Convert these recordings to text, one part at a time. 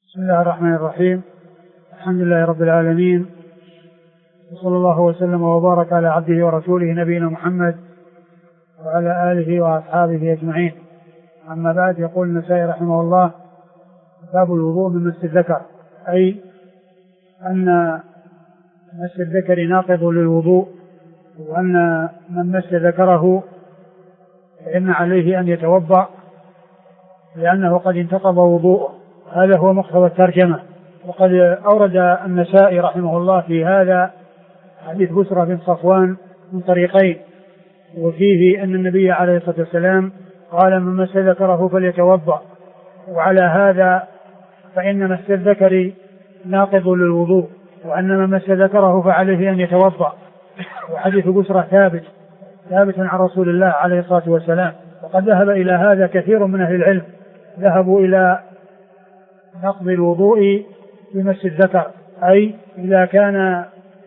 بسم الله الرحمن الرحيم. الحمد لله رب العالمين، وصلى الله وسلم وبارك على عبده ورسوله نبينا محمد وعلى آله وأصحابه أجمعين. أما بعد، يقول النسائي رحمه الله: باب الوضوء من مس الذكر، أي أن مس الذكر ناقض للوضوء، وأن من مس ذكره فإن عليه أن يتوضأ لأنه قد انتقض وضوءه. هذا هو مقتضى الترجمة. وقد أورد النسائي رحمه الله في هذا حديث بسرة بن صفوان من طريقين، وفيه أن النبي عليه الصلاة والسلام قال: من مس ذكره فليتوضأ. وعلى هذا فإن مس الذكر ناقض للوضوء، وأن من مس ذكره فعليه أن يتوضأ. وحديث بسرة ثابت عن رسول الله عليه الصلاة والسلام. وقد ذهب إلى هذا كثير من أهل العلم، ذهبوا إلى نقض الوضوء بمس الذكر، أي إذا كان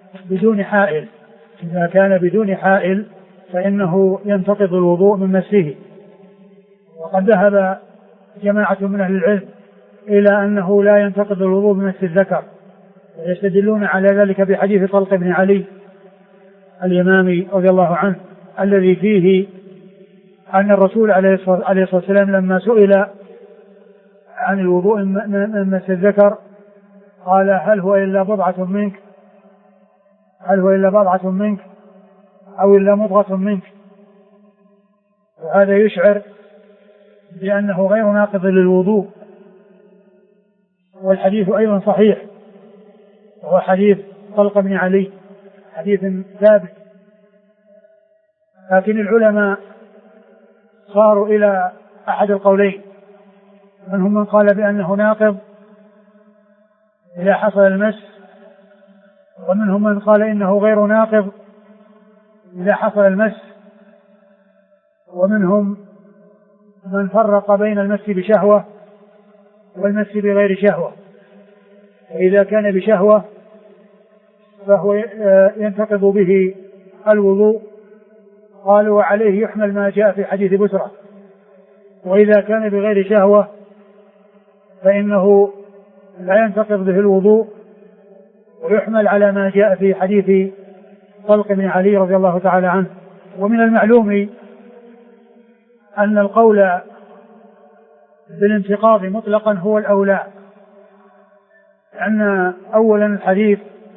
بدون حائل فإنه ينتقض الوضوء من مسه. وقد ذهب جماعة من أهل العلم إلى أنه لا ينتقض الوضوء بمس الذكر، ويستدلون على ذلك بحديث طلق بن علي الإمامي رضي الله عنه، الذي فيه أن الرسول عليه الصلاة والسلام لما سئل عن الوضوء من مس الذكر قال: هل هو إلا بضعة منك أو إلا مضغة منك. وهذا يشعر بأنه غير ناقض للوضوء. والحديث أيضا صحيح، وهو حديث طلق بن علي، حديث ثابت. لكن العلماء صاروا إلى أحد القولين، منهم من قال بأنه ناقض إذا حصل المس، ومنهم من قال إنه غير ناقض إذا حصل المس، ومنهم من فرق بين المس بشهوة والمس بغير شهوة. وإذا كان بشهوة فهو ينتقض به الوضوء، قالوا: وعليه يحمل ما جاء في حديث بسرة. وإذا كان بغير شهوة فإنه لا ينتقض به الوضوء، ويحمل على ما جاء في حديث طلق بن علي رضي الله تعالى عنه. ومن المعلوم أن القول بالانتقاض مطلقا هو الأولى، لأن أولا الحديث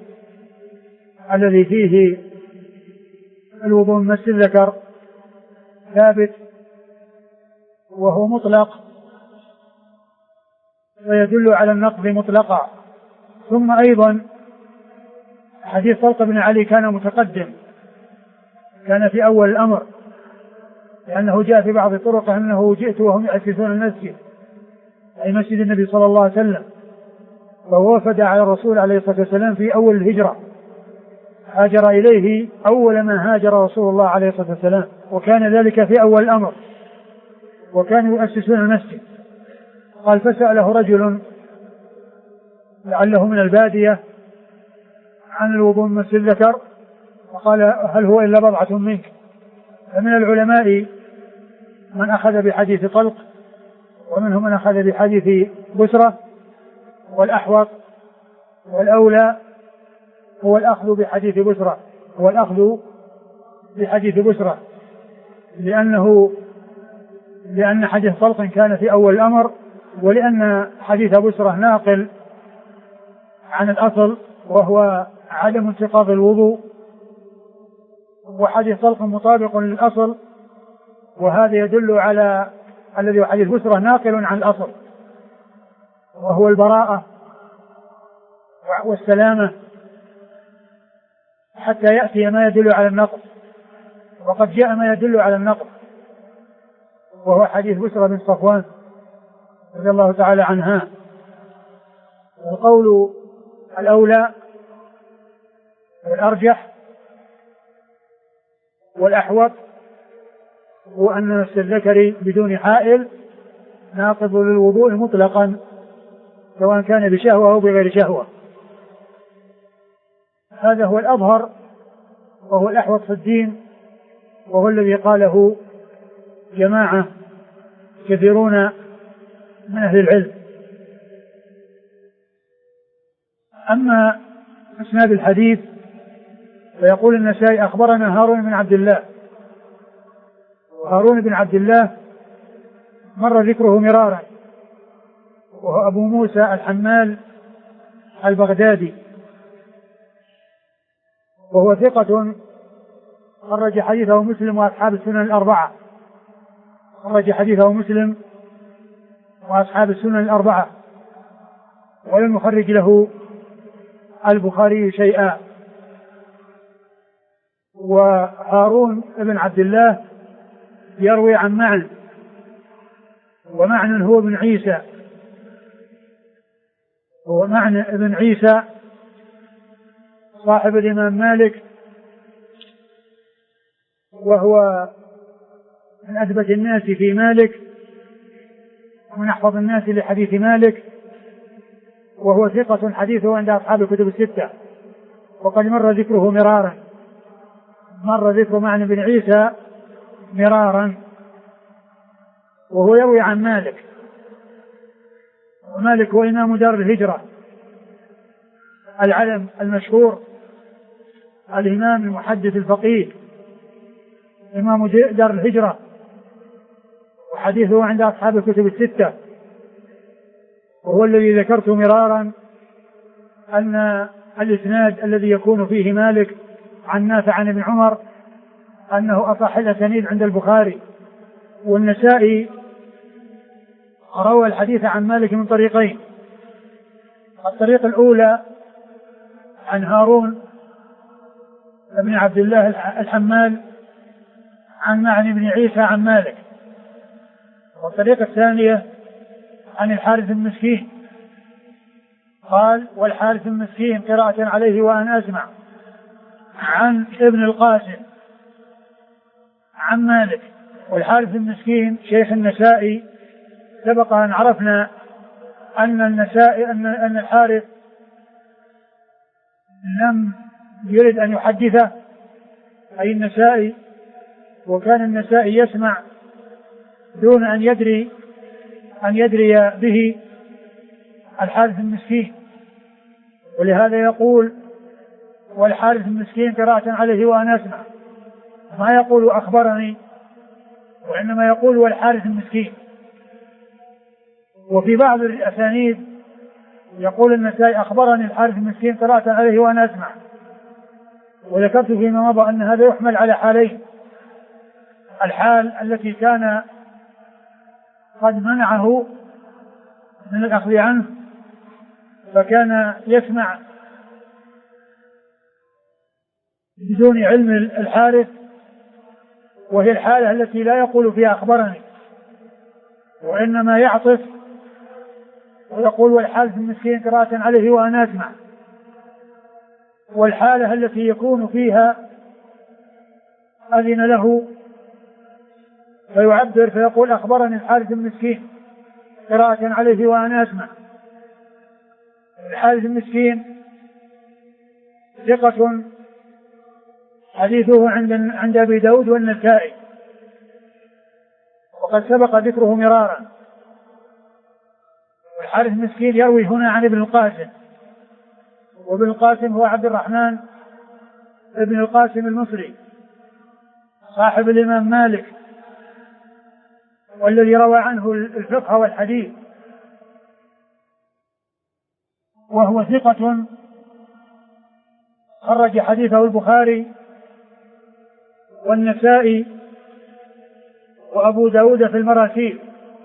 الذي فيه الوضوء من مس الذكر ثابت وهو مطلق، ويدل على النقض مطلقا. ثم أيضا حديث طلق بن علي كان متقدم، كان في أول الأمر، لأنه جاء في بعض الطرق أنه جئت وهم يأسسون المسجد، أي مسجد النبي صلى الله عليه وسلم، فهو وفد على الرسول عليه الصلاة والسلام في أول الهجرة، هاجر إليه أول ما هاجر رسول الله عليه الصلاة والسلام، وكان ذلك في أول الأمر، وكانوا يؤسسون المسجد. قال: فسأله رجل لعله من البادية عن الوضوء من مس الذكر، وقال: هل هو إلا بضعة منك. فمن العلماء من أخذ بحديث طلق، ومنهم من أخذ بحديث بسرة، والأحوط والأولى هو الأخذ بحديث بسرة، لأن حديث طلق كان في أول الأمر، ولأن حديث بسرة ناقل عن الأصل وهو عدم انتقاض الوضوء، وحديث طلق مطابق للأصل، وهذا يدل على الذي حديث بسرة ناقل عن الأصل وهو البراءة والسلامة، حتى يأتي ما يدل على النقض. وقد جاء ما يدل على النقض، وهو حديث بسرة بن صفوان رضي الله تعالى عنها. القول الأولى والأرجح والأحوط هو أن مس الذكر بدون حائل ناقض للوضوء مطلقا، سواء كان بشهوة أو بغير شهوة. هذا هو الأظهر وهو الأحوط في الدين، وهو الذي قاله جماعة كثيرون من أهل العلم. أما إسناد الحديث فيقول النسائي أخبرنا هارون بن عبد الله. وهارون بن عبد الله مر ذكره مرارا، وهو أبو موسى الحمال البغدادي، وهو ثقة خرج حديثه مسلم وأصحاب السنن الأربعة. خرج حديثه مسلم وأصحاب السنن الأربعة، ولم يخرج له البخاري شيئا. وهارون بن عبد الله يروي عن معن، ومعن هو ابن عيسى، هو معن ابن عيسى صاحب الإمام مالك، وهو من أثبت الناس في مالك ومن أحفظ الناس لحديث مالك، وهو ثقة حديثه عند أصحاب الكتب الستة، وقد مر ذكره مرارا. مر ذكر معن بن عيسى مرارا، وهو يروي عن مالك، ومالك هو إمام دار الهجرة العلم المشهور، الإمام المحدث الفقيه، إمام دار الهجرة، وحديثه عند أصحاب الكتب الستة، وهو الذي ذكرت مرارا أن الإسناد الذي يكون فيه مالك عن نافع عن ابن عمر أنه أصح الأسانيد عند البخاري. والنسائي روى الحديث عن مالك من طريقين: الطريق الأولى عن هارون بن عبد الله الحمال عن معن بن عيسى عن مالك، والطريقة الثانية عن الحارث المسكين. قال: والحارث المسكين قراءة عليه وأنا أسمع، عن ابن القاسم عن مالك. والحارث المسكين شيخ النسائي، سبق أن عرفنا أن الحارث لم يرد أن يحدثه، أي النسائي، وكان النسائي يسمع دون أن يدري به الحارث المسكين، ولهذا يقول: والحارث المسكين قراءة عليه وأنا أسمع، ما يقول أخبرني، وإنما يقول والحارث المسكين. وفي بعض الأسانيد يقول النسائي: أخبرني الحارث المسكين قراءة عليه وأنا أسمع. وذكرت فيما مضى أن هذا يحمل على حالين: الحال التي كان قد منعه من الأخذ عنه فكان يسمع بدون علم الحارث، وهي الحالة التي لا يقول فيها أخبرني، وإنما يعطف ويقول والحارث المسكين قراءة عليه وأنا أسمع. والحالة التي يكون فيها أذن له فيعبر فيقول أخبرني الحارث المسكين قراءة عليه وأنا أسمع. الحارث المسكين ثقة حديثه عند أبي داود والنسائي، وقد سبق ذكره مرارا. والحارث المسكين يروي هنا عن ابن القاسم، وابن القاسم هو عبد الرحمن ابن القاسم المصري صاحب الإمام مالك، والذي روى عنه الفقه والحديث، وهو ثقة خرج حديثه البخاري والنسائي وأبو داود في المراسيل،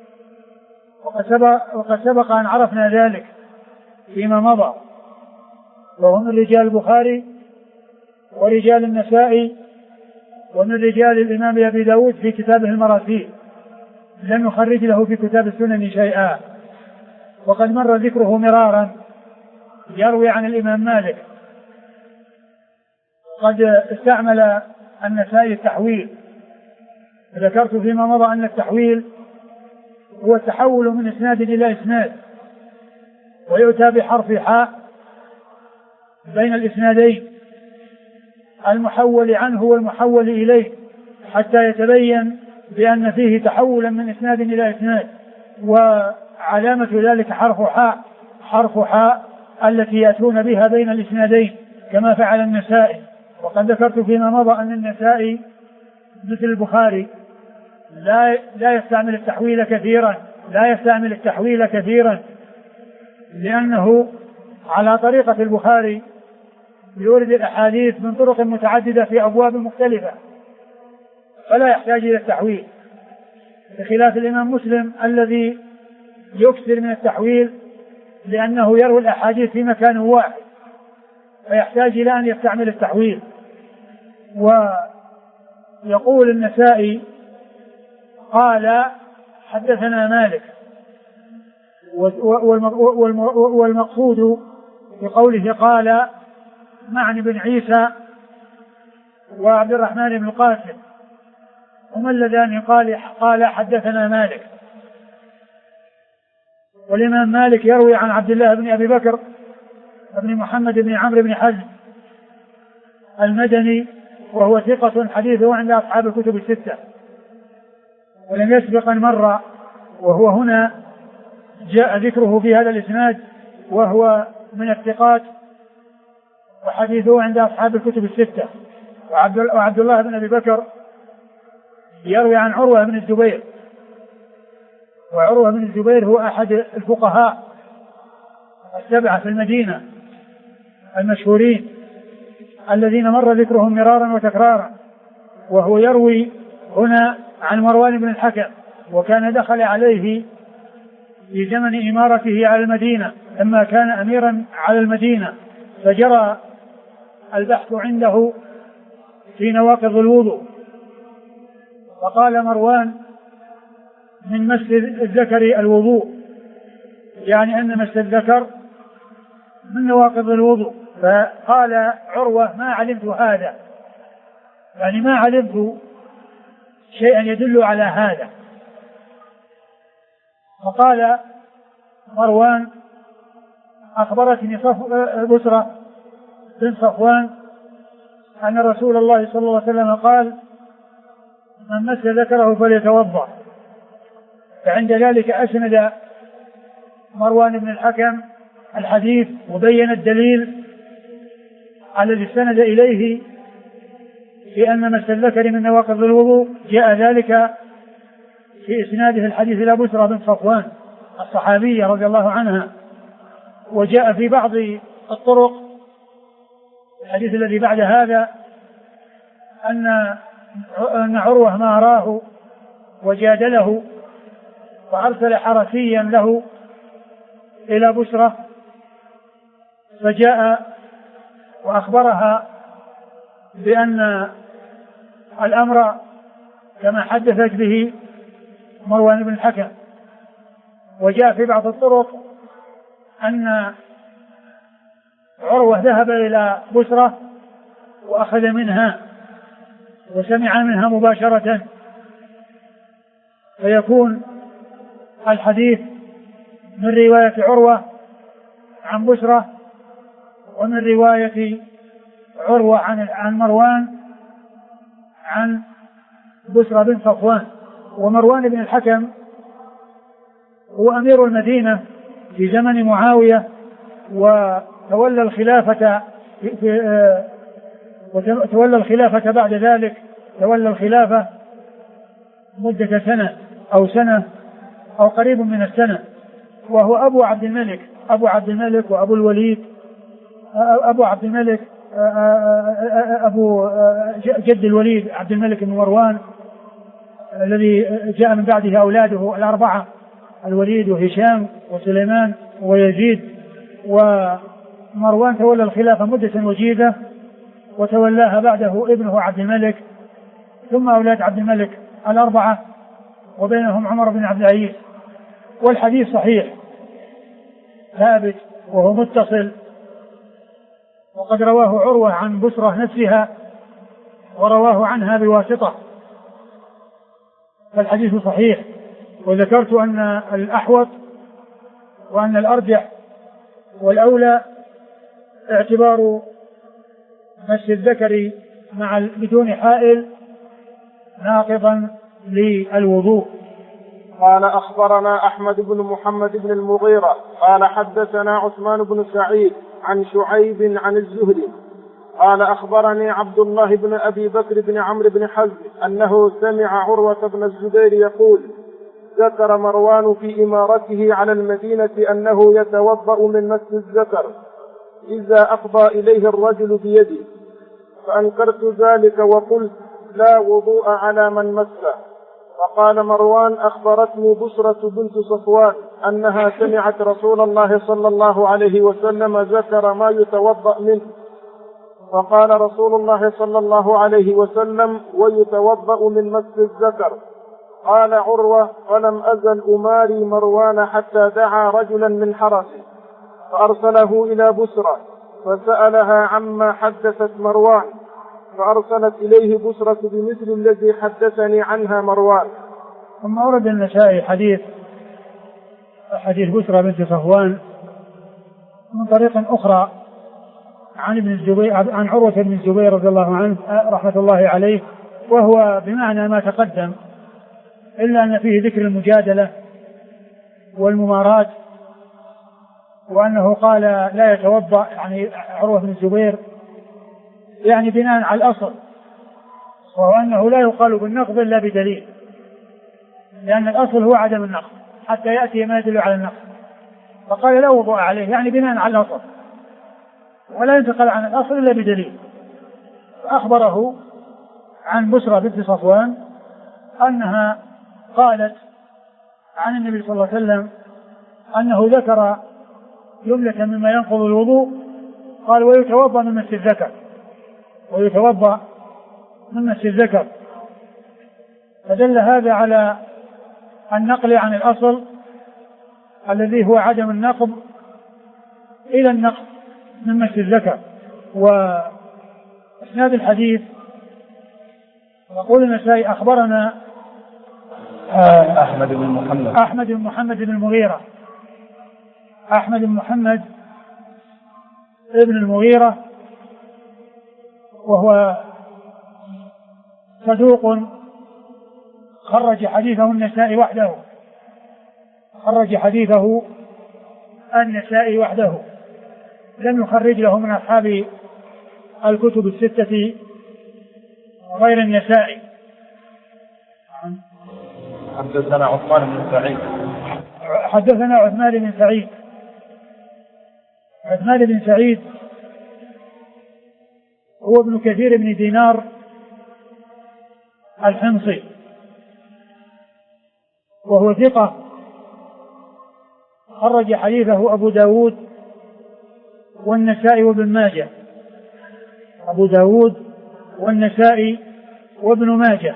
وقد سبق أن عرفنا ذلك فيما مضى، وهو من رجال البخاري ورجال النسائي ومن رجال الإمام أبي داود في كتابه المراسيل، لم يخرج له في كتاب السنن شيئا. وقد مر ذكره مرارا، يروي عن الإمام مالك. قد استعمل النسائي التحويل، ذكرت فيما مضى أن التحويل هو التحول من إسناد إلى إسناد، ويؤتى بحرف حاء بين الإسنادين المحول عنه والمحول إليه حتى يتبين بأن فيه تحولا من إسناد إلى إسناد، وعلامة ذلك حرف حاء التي يأتون بها بين الإسنادين كما فعل النسائي. وقد ذكرت فيما مضى أن النسائي مثل البخاري لا يستعمل التحويل كثيرا لأنه على طريقة البخاري يورد الأحاديث من طرق متعددة في أبواب مختلفة فلا يحتاج إلى التحويل، بخلاف الإمام مسلم الذي يكثر من التحويل لأنه يروي الأحاديث في مكان واحد فيحتاج إلى أن يستعمل التحويل. ويقول النسائي قال حدثنا مالك، والمقصود بقوله قال معني بن عيسى وعبد الرحمن بن القاسم هما اللذان قال حدثنا مالك. والإمام مالك يروي عن عبد الله بن أبي بكر بن محمد بن عمرو بن حزم المدني وهو ثقة حديثه عند أصحاب الكتب الستة، ولم يسبق أن مر، وهو هنا جاء ذكره في هذا الإسناد وهو من الثقات وحديثه عند أصحاب الكتب الستة. وعبد الله بن أبي بكر يروي عن عروة بن الزبير، وعروة بن الزبير هو أحد الفقهاء السبعة في المدينة المشهورين الذين مر ذكرهم مرارا وتكرارا، وهو يروي هنا عن مروان بن الحكم، وكان دخل عليه في زمن إمارته على المدينة لما كان أميرا على المدينة، فجرى البحث عنده في نواقض الوضوء، فقال مروان من مس الذكر الوضوء، يعني أن مس الذكر من نواقض الوضوء. فقال عروة ما علمت هذا، يعني ما علمت شيئا يدل على هذا. فقال مروان أخبرتني بسرة بن صفوان أن رسول الله صلى الله عليه وسلم قال من مس ذكره فليتوضأ. فعند ذلك أسند مروان بن الحكم الحديث وبين الدليل الذي استند إليه في أن مس الذكر من نواقض الوضوء. جاء ذلك في إسناده الحديث إلى بسرة بن صفوان الصحابية رضي الله عنها. وجاء في بعض الطرق الحديث الذي بعد هذا أن عروة ما أراه وجادله وأرسل حرسيا له إلى بسرة، فجاء وأخبرها بأن الأمر كما حدثت به مروان بن الحكم. وجاء في بعض الطرق أن عروة ذهب إلى بسرة وأخذ منها وسمع منها مباشرة، فيكون الحديث من رواية عروة عن بسرة ومن رواية عروة عن مروان عن بسرة بن صفوان. ومروان بن الحكم هو أمير المدينة في زمن معاوية، وتولى الخلافة بعد ذلك، تولى الخلافة مدة سنة أو قريب من السنة، وهو أبو عبد الملك وأبو الوليد، أبو عبد الملك أبو جد الوليد عبد الملك بن مروان الذي جاء من بعده أولاده الأربعة الوليد وهشام وسليمان ويزيد. ومروان تولى الخلافة مدة وجيزة وتولاها بعده ابنه عبد الملك ثم أولاد عبد الملك الأربعة وبينهم عمر بن عبد العزيز. والحديث صحيح ثابت وهو متصل، وقد رواه عروة عن بسرة نفسها ورواه عنها بواسطة، فالحديث صحيح. وذكرت أن الأحوط وأن الأرجح والأولى اعتبار مس الذكر بدون حائل ناقضا للوضوء، قال أخبرنا أحمد بن محمد بن المغيرة قال حدثنا عثمان بن سعيد عن شعيب عن الزهري قال أخبرني عبد الله بن أبي بكر بن عمرو بن حزم أنه سمع عروة بن الزبير يقول ذكر مروان في إمارته على المدينة أنه يتوضأ من مس الذكر إذا أفضى إليه الرجل بيده، فأنكرت ذلك وقلت لا وضوء على من مسه. فقال مروان أخبرتني بشرة بنت صفوان أنها سمعت رسول الله صلى الله عليه وسلم ذكر ما يتوضأ منه، فقال رسول الله صلى الله عليه وسلم ويتوضأ من مس الذكر. قال عروة فلم أزل أماري مروان حتى دعا رجلا من حرسه فأرسله إلى بسرة فسألها عما حدثت مروان، فأرسلت إليه بسرة بمثل الذي حدثني عنها مروان. ثم أورد النسائي حديث بسرة بنت صفوان من طريق أخرى عن ابن الزبير عن عروة بن الزبير رضي الله عنه رحمة الله عليه، وهو بمعنى ما تقدم، إلا أن فيه ذكر المجادلة والممارات، وأنه قال لا يتوضأ يعني عروة بن الزبير يعني بناء على الأصل، وهو أنه لا يقال بالنقض إلا بدليل، لأن الأصل هو عدم النقض حتى يأتي ما يدل على النقض، فقال لا وضوء عليه يعني بناء على الأصل، ولا ينتقل عن الأصل إلا بدليل. فأخبره عن بسرة بنت صفوان أنها قالت عن النبي صلى الله عليه وسلم أنه ذكر جملة مما ينقض الوضوء، قال ويتوضأ من مس الذكر، ويتوضأ من مس الذكر، فدل هذا على النقل عن الأصل الذي هو عدم النقض إلى النقض من مس الذكر. وإسناد الحديث يقول النسائي أخبرنا أحمد بن محمد بن المغيرة، أحمد بن محمد ابن المغيرة، وهو صدوق خرج حديثه النسائي وحده، لم يخرج له من أصحاب الكتب الستة غير النسائي. حدثنا عثمان بن سعيد. حدثنا عثمان بن سعيد هو ابن كثير بن دينار الحمصي، وهو ثقة خرج حديثه أبو داود والنسائي وابن ماجه، أبو داود والنسائي وابن ماجه.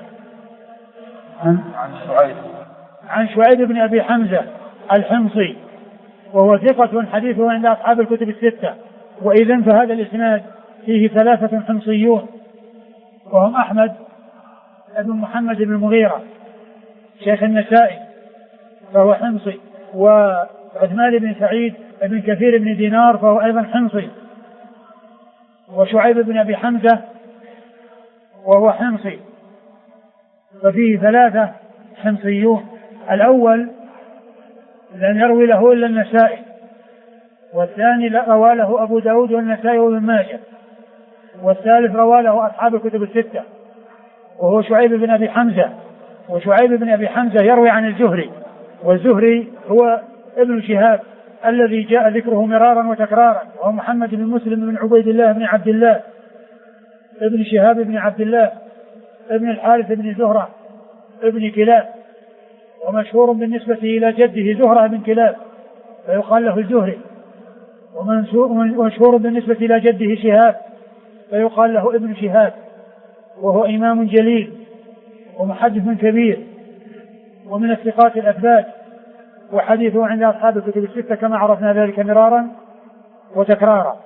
عن شعيب بن أبي حمزة الحمصي، وهو ثقة حديثه عند أصحاب الكتب الستة. وإذن فهذا الإسناد فيه 3 حمصيون، وهم أحمد بن محمد بن المغيرة شيخ النسائي فهو حمصي، وعثمان بن سعيد بن كثير بن دينار فهو أيضا حمصي، وشعيب بن أبي حمزة وهو حمصي، ففيه 3 حمصيون. الأول لم يروي له إلا النسائي، والثاني روى له أبو داود والنسائي وابن ماجه، والثالث روى له أصحاب الكتب الستة وهو شعيب بن أبي حمزة. وشعيب بن أبي حمزة يروي عن الزهري، والزهري هو ابن شهاب الذي جاء ذكره مرارا وتكرارا، وهو محمد بن مسلم بن عبيد الله بن عبد الله ابن شهاب بن عبد الله ابن الحارث بن زهرة ابن كلاب، ومشهور بالنسبة إلى جده زهرة بن كلاب فيقال له الزهري، ومشهور بالنسبة إلى جده شهاب فيقال له ابن شهاب، وهو إمام جليل ومحدث كبير ومن الثقات الأثبات، وحديثه عند أصحاب الكتب الستة كما عرفنا ذلك مرارا وتكرارا.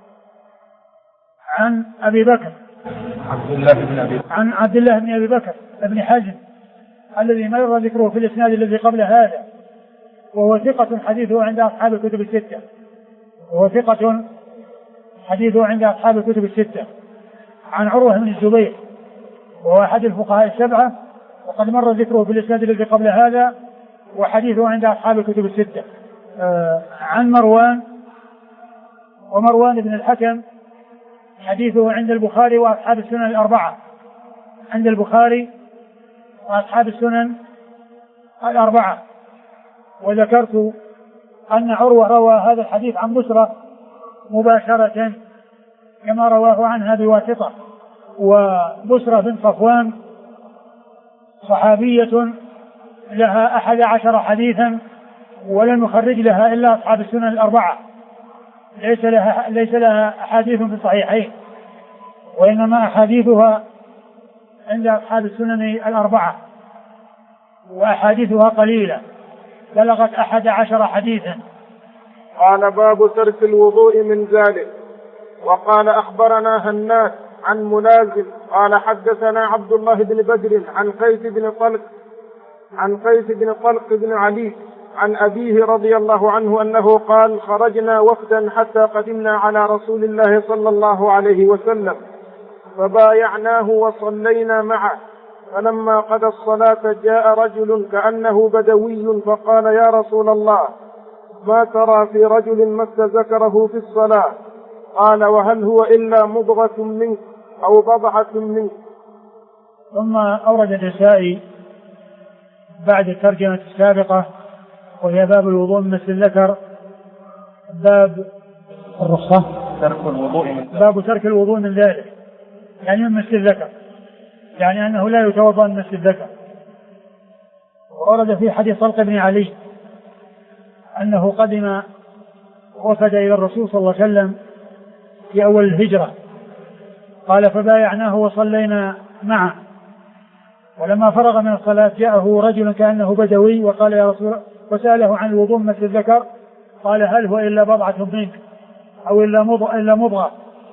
عن أبي بكر عن عبد الله بن أبي بكر ابن حزم الذي مر ذكره في الإسناد الذي قبل هذا، وهو ثقة حديثه عند أصحاب الكتب الستة، عن عروة بن الزبير وهو أحد الفقهاء 7، وقد مر ذكره في الإسناد الذي قبل هذا، وحديثه عند أصحاب الكتب الستة. عن مروان، ومروان بن الحكم حديثه عند البخاري وأصحاب السنن الأربعة، عند البخاري وأصحاب السنن الأربعة. وذكرت أن عروة روى هذا الحديث عن بسرة مباشرة كما رواه عنها بواسطة، وبسرة بن صفوان صحابية لها 11 حديثا ولم يخرج لها إلا أصحاب السنن الأربعة، ليس لها أحاديث في الصحيحين، وإنما أحاديثها عند أصحاب السنن الأربعة، وأحاديثها قليلة بلغت 11 حديثا. قال باب ترك الوضوء من ذلك. وقال أخبرنا هناد عن ملازم قال حدثنا عبد الله بن بدر عن قيس بن طلق بن علي عن أبيه رضي الله عنه أنه قال خرجنا وفدا حتى قدمنا على رسول الله صلى الله عليه وسلم فبايعناه وصلينا معه، فلما قضى الصلاة جاء رجل كأنه بدوي فقال يا رسول الله ما ترى في رجل مس ذكره في الصلاة؟ قال وهل هو إلا مضغة منك أو بضعة منك. ثم أورد النسائي بعد الترجمة السابقة وهي باب الوضوء من مس الذكر باب الرخصة باب ترك الوضوء من ذلك، يعني من مس الذكر، يعني أنه لا يتوضأ من مس الذكر. ورد في حديث طلق بن علي أنه قدم وفد إلى الرسول صلى الله عليه وسلم في أول الهجرة، قال فبايعناه وصلينا معه، ولما فرغ من الصلاة جاءه رجل كأنه بدوي وقال يا رسول، وسأله عن الوضوء من مس الذكر، قال هل هو إلا بضعة منك أو إلا مضغة.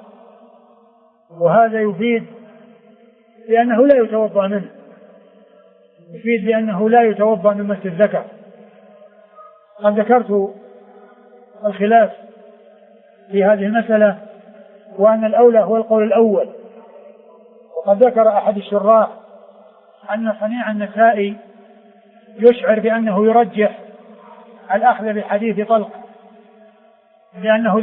وهذا يفيد لأنه لا يتوضأ منه، يفيد لأنه لا يتوضأ من مس الذكر. قد ذكرت الخلاف في هذه المسألة وأن الأولى هو القول الأول، وقد ذكر أحد الشراح أن صنيع النسائي يشعر بأنه يرجح الأخذ بحديث طلق لأنه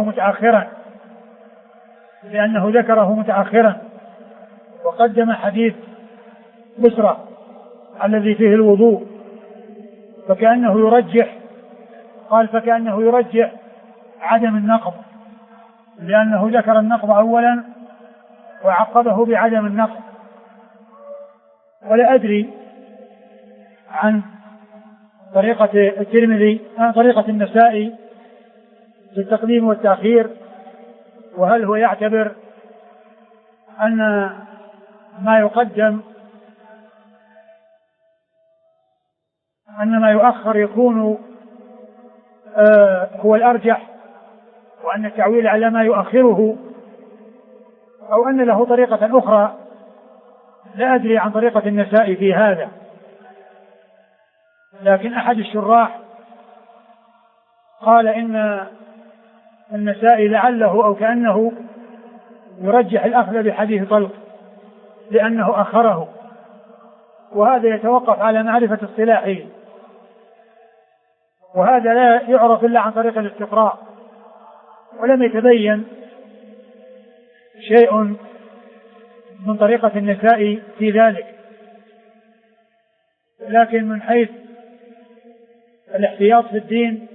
ذكره متأخرا وقدم حديث بسرة الذي فيه الوضوء، فكأنه يرجح عدم النقض، لأنه ذكر النقض أولا وعقبه بعدم النقض. ولا أدري عن طريقة الترمذي عن طريقة النسائي في التقديم والتأخير، وهل هو يعتبر أن ما يقدم أن ما يؤخر يكون هو الأرجح، وأن التعويل على ما يؤخره، أو أن له طريقة أخرى. لا أدري عن طريقة النسائي في هذا، لكن أحد الشراح قال إن النسائي لعله أو كأنه يرجح الأخذ بحديث طلق لأنه أخره، وهذا يتوقف على معرفة اصطلاحه، وهذا لا يعرف إلا عن طريق الاستقراء، ولم يتبين شيء من طريقة النسائي في ذلك. لكن من حيث الاحتياط في الدين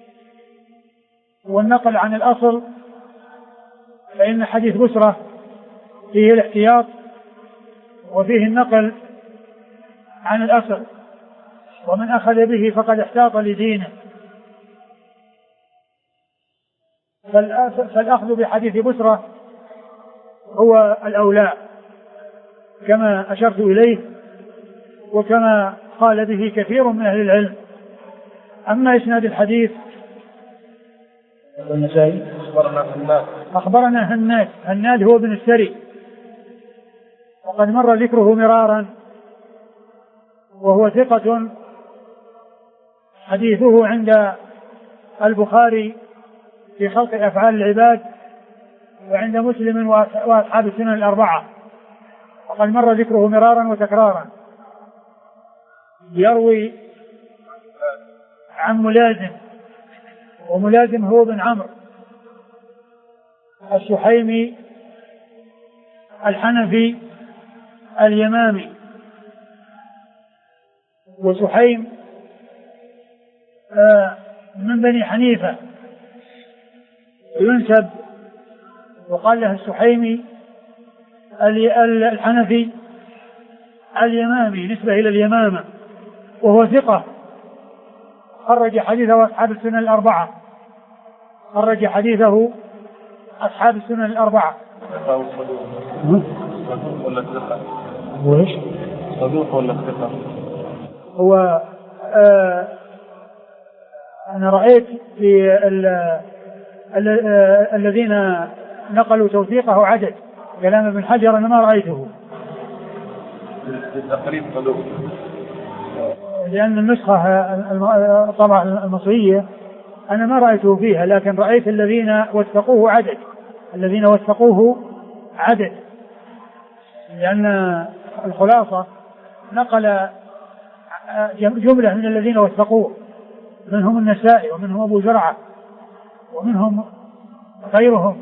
والنقل عن الأصل فإن حديث بسرة فيه الاحتياط وفيه النقل عن الأصل، ومن أخذ به فقد احتاط لدينه. فالأخذ بحديث بسرة هو الأولى كما أشرت إليه، وكما قال به كثير من أهل العلم. أما إسناد الحديث أخبرنا هناد هو بن السري، وقد مر ذكره مرارا، وهو ثقة حديثه عند البخاري في خلق أفعال العباد وعند مسلم وأصحاب السنن الأربعة، وقد مر ذكره مرارا وتكرارا. يروي عن ملازم، وملازم هو بن عمرو السحيمي الحنفي اليمامي. وسحيم من بني حنيفة ينسب وقال له السحيمي الحنفي اليمامي نسبة إلى اليمامة، وهو ثقة خرج حديثه أصحاب السنن الأربعة. خرج حديثه أصحاب السنن الأربعة. صدوق ولا ثقة؟ وإيش؟ صدوق ولا ثقة؟ هو أنا رأيت في الذين نقلوا توثيقه عدد، كلام ابن حجر أنا ما رأيته. التقريب صدوق، لأن النسخة طبعا المصرية أنا ما رأيته فيها، لكن رأيت الذين وثقوه عدد، الذين وثقوه عدد، لأن الخلاصة نقل جملة من الذين وثقوه، منهم النسائي ومنهم أبو زرعة ومنهم غيرهم،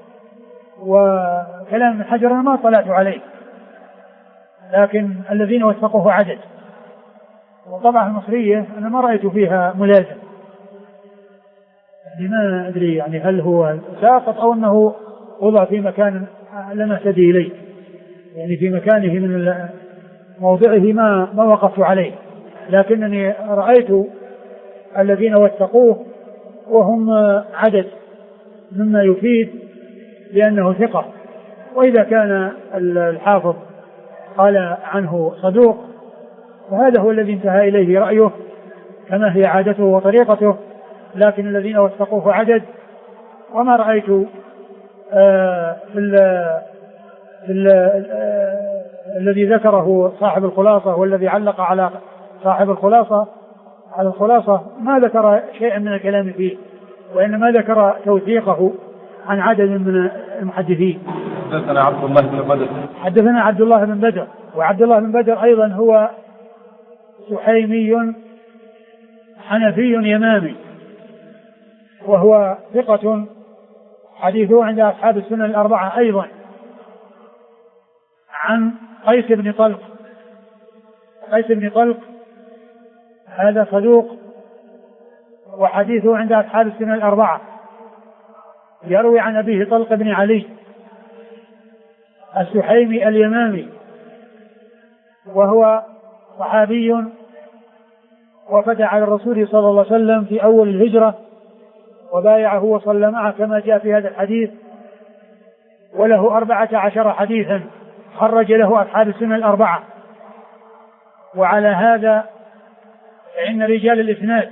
وكلام ابن حجر أنا ما طلعت عليه، لكن الذين وثقوه عدد. وطبعا المصرية أنا ما رأيت فيها ملازم، يعني ما أدري يعني هل هو ساقط أو أنه وضع في مكان لم أهتدي إليه، يعني في مكانه من موضعه ما وقفت عليه، لكنني رأيت الذين وثقوه وهم عدد، مما يفيد لأنه ثقة. وإذا كان الحافظ قال عنه صدوق فهذا هو الذي انتهى إليه رأيه كما هي عادته وطريقته، لكن الذين وثقوه عدد. وما رأيت الذي ذكره صاحب الخلاصة والذي علق على صاحب الخلاصة على الخلاصة ما ذكر شيئا من الكلام فيه، وإنما ذكر توثيقه عن عدد من المحدثين. حدثنا عبد الله بن بدر. حدثنا عبد الله بن بدر، وعبد الله بن بدر أيضا هو سحيمي حنفي يمامي، وهو ثقة حديثه عند أصحاب السنن الأربعة أيضا. عن قيس بن طلق. قيس بن طلق هذا صدوق وحديثه عند أصحاب السنن الأربعة، يروي عن أبيه طلق بن علي السحيمي اليمامي، وهو صحابي وفتى على الرسول صلى الله عليه وسلم في أول الهجرة وبايعه وصلى معه كما جاء في هذا الحديث، وله 14 حديثا خرج له أصحاب السنن الأربعة. وعلى هذا فإن رجال الإسناد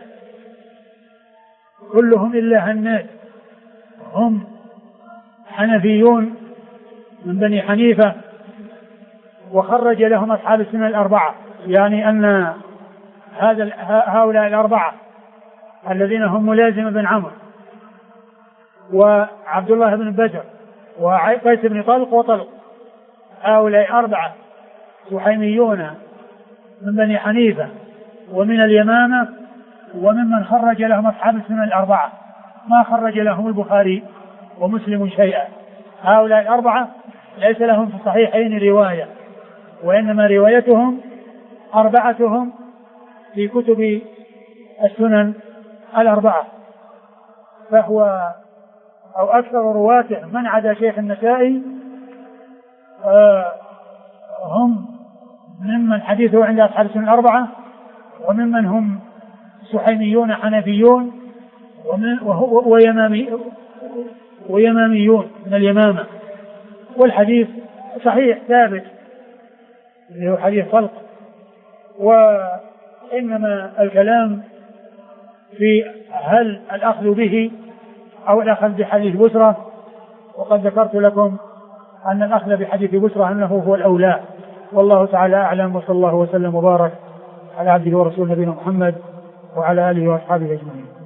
كلهم إلا هناد هم حنفيون من بني حنيفة، وخرج لهم أصحاب السنن الأربعة، يعني أن هؤلاء الأربعة الذين هم ملازم بن عمرو وعبد الله بن بدر وقيس بن طلق وطلق، هؤلاء 4 سحيميون من بني حنيفة ومن اليمامة، وممن خرج لهم أصحاب السنن الأربعة، ما خرج لهم البخاري ومسلم شيئا. هؤلاء 4 ليس لهم في الصحيحين رواية، وإنما روايتهم 4 في كتب السنن الأربعة، فهو أو أكثر رواته من عدا شيخ النسائي هم ممن حديثه عند أصحاب السنن الأربعة، وممن هم سحيميون حنفيون ويماميون من اليمامة. والحديث صحيح ثابت اللي هو حديث طلق، وإنما الكلام في هل الأخذ به أو الأخذ بحديث بسرة، وقد ذكرت لكم أن الأخذ بحديث بسرة أنه هو الأولى، والله تعالى أعلم. وصلى الله وسلم وبارك على عبده ورسوله نبينا محمد وعلى آله وأصحابه أجمعين.